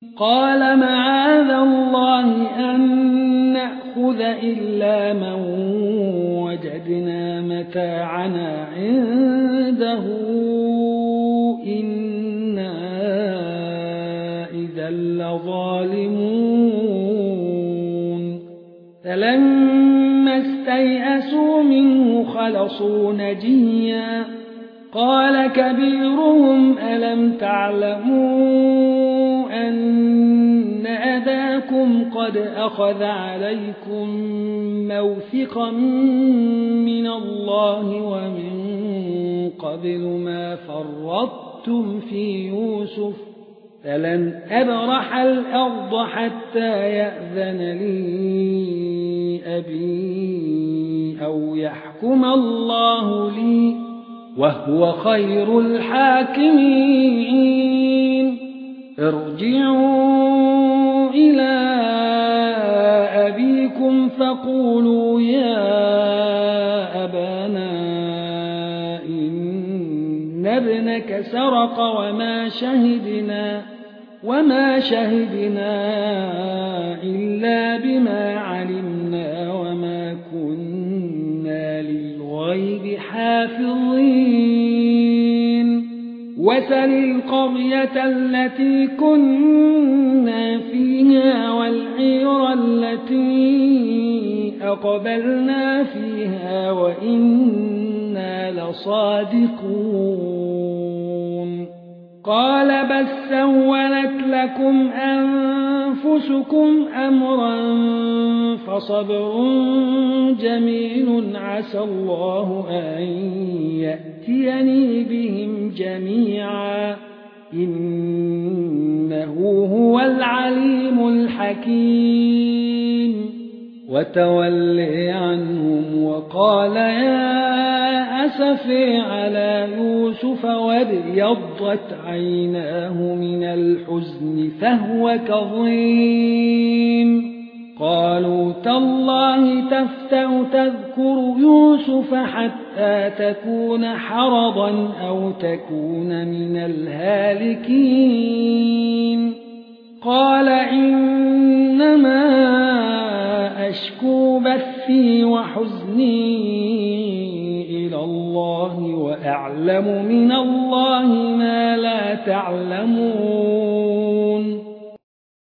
قال معاذ الله أن نأخذ إلا من وجدنا متاعنا عنده إنا إذا لظالمون فلما استيئسوا منه خلصوا نجيا قال كبيرهم ألم تعلموا أن أباكم قد أخذ عليكم موثقا من الله ومن قبل ما فرطتم في يوسف فلن أبرح الأرض حتى يأذن لي أبي أو يحكم الله لي وهو خير الحاكمين ارجعوا إلى أبيكم فقولوا يا أبانا إن ابنك سرق وما شهدنا إلا بما علمنا وما كنا للغيب حافظين وسل القرية التي كنا فيها والعير التي أقبلنا فيها وإنا لصادقون قال بل سولت لكم أنفسكم أمرا فصبر جميل عسى الله أن يأتيني بهم جميعا إنه هو العليم الحكيم وتولي عنهم وقال يا أسفي على يوسف وابيضت عيناه من الحزن فهو كظيم قالوا تالله تفتأ تذكر يوسف حتى تكون حرضا أو تكون من الهالكين قال إنما أشكو بثي وحزني إلى الله وأعلم من الله ما لا تعلمون